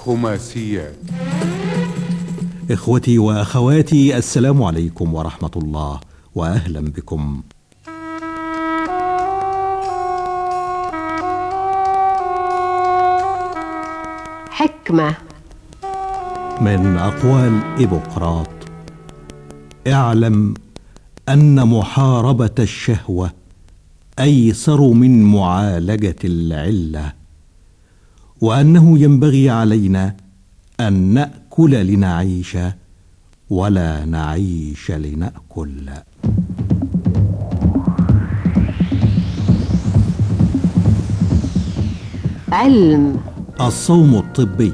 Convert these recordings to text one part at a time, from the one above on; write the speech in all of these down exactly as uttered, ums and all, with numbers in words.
خماسيات. إخوتي وأخواتي، السلام عليكم ورحمة الله وأهلا بكم. حكمة من أقوال إبوقراط: اعلم أن محاربة الشهوة أيسر من معالجة العلة، وأنه ينبغي علينا أن نأكل لنعيش ولا نعيش لنأكل. علم الصوم الطبي.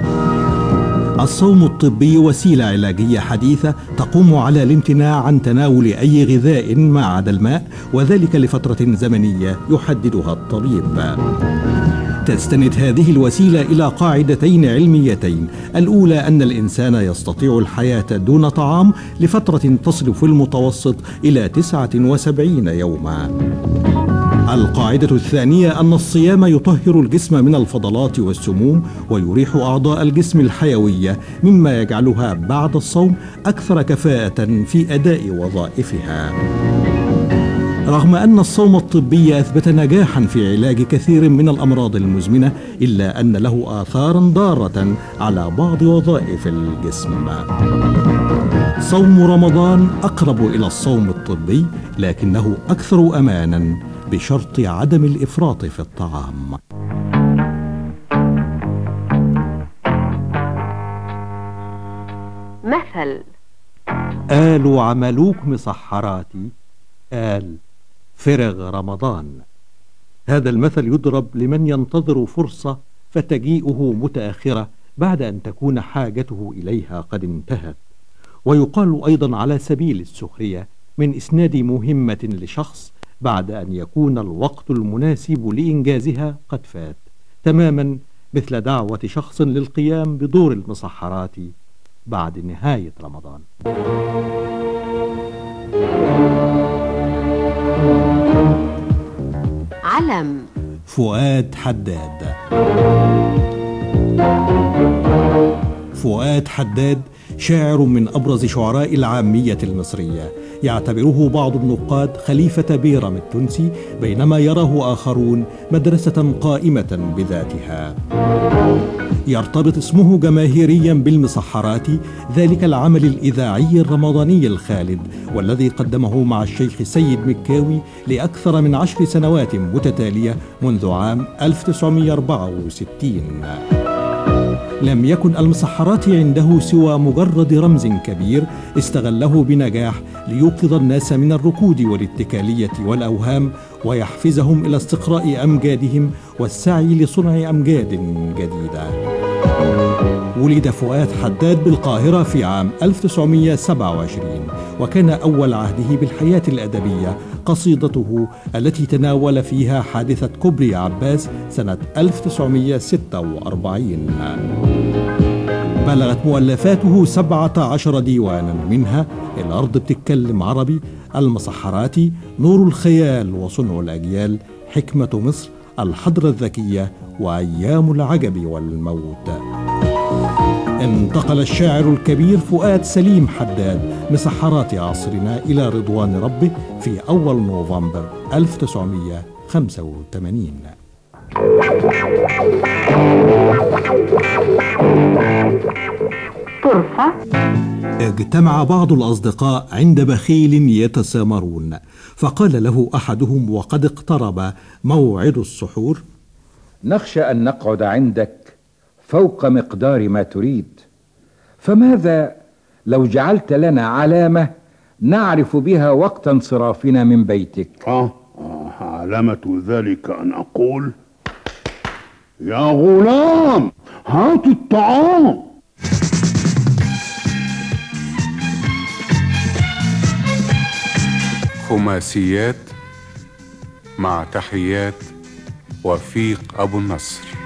الصوم الطبي وسيلة علاجية حديثة تقوم على الامتناع عن تناول أي غذاء ما عدا الماء، وذلك لفترة زمنية يحددها الطبيب. تستند هذه الوسيلة إلى قاعدتين علميتين: الأولى أن الإنسان يستطيع الحياة دون طعام لفترة تصل في المتوسط إلى تسعة وسبعين يوما. القاعدة الثانية أن الصيام يطهر الجسم من الفضلات والسموم ويريح أعضاء الجسم الحيوية، مما يجعلها بعد الصوم أكثر كفاءة في أداء وظائفها. رغم أن الصوم الطبي أثبت نجاحا في علاج كثير من الأمراض المزمنة، إلا أن له آثارا ضارة على بعض وظائف الجسم. صوم رمضان أقرب إلى الصوم الطبي، لكنه أكثر أمانا بشرط عدم الإفراط في الطعام. مثل: آل عملوك مسحراتي، آل فرغ رمضان. هذا المثل يضرب لمن ينتظر فرصة فتجيئه متأخرة بعد أن تكون حاجته إليها قد انتهت. ويقال أيضا على سبيل السخرية من إسناد مهمة لشخص بعد أن يكون الوقت المناسب لإنجازها قد فات، تماما مثل دعوة شخص للقيام بدور المسحرات بعد نهاية رمضان. علم فؤاد حداد. فؤاد حداد شاعر من أبرز شعراء العامية المصرية، يعتبره بعض النقاد خليفة بيرم التونسي، بينما يراه آخرون مدرسة قائمة بذاتها. يرتبط اسمه جماهيريا بالمسحرات، ذلك العمل الإذاعي الرمضاني الخالد، والذي قدمه مع الشيخ سيد مكاوي لأكثر من عشر سنوات متتالية منذ عام ألف وتسعمائة وأربعة وستين. لم يكن المسحرات عنده سوى مجرد رمز كبير استغله بنجاح ليوقظ الناس من الركود والاتكالية والأوهام، ويحفزهم إلى استقراء أمجادهم والسعي لصنع أمجاد جديدة. ولد فؤاد حداد بالقاهرة في عام ألف وتسعمائة وسبعة وعشرين، وكان أول عهده بالحياة الأدبية قصيدته التي تناول فيها حادثة كوبري عباس سنة ألف وتسعمائة وستة وأربعين. بلغت مؤلفاته سبعة عشر ديوانا، منها الأرض بتتكلم عربي، المسحرات، نور الخيال وصنع الأجيال، حكمة مصر، الحضرة الذكية، وأيام العجب والموت. انتقل الشاعر الكبير فؤاد سليم حداد مسحرات عصرنا إلى رضوان ربه في أول نوفمبر ألف وتسعمائة وخمسة وثمانين. طرفة. اجتمع بعض الأصدقاء عند بخيل يتسامرون، فقال له أحدهم وقد اقترب موعد السحور: نخشى أن نقعد عندك فوق مقدار ما تريد، فماذا لو جعلت لنا علامة نعرف بها وقت انصرافنا من بيتك؟ آه, آه علامة ذلك أن أقول: يا غلام هات الطعام. خماسيات، مع تحيات وفيق أبو النصر.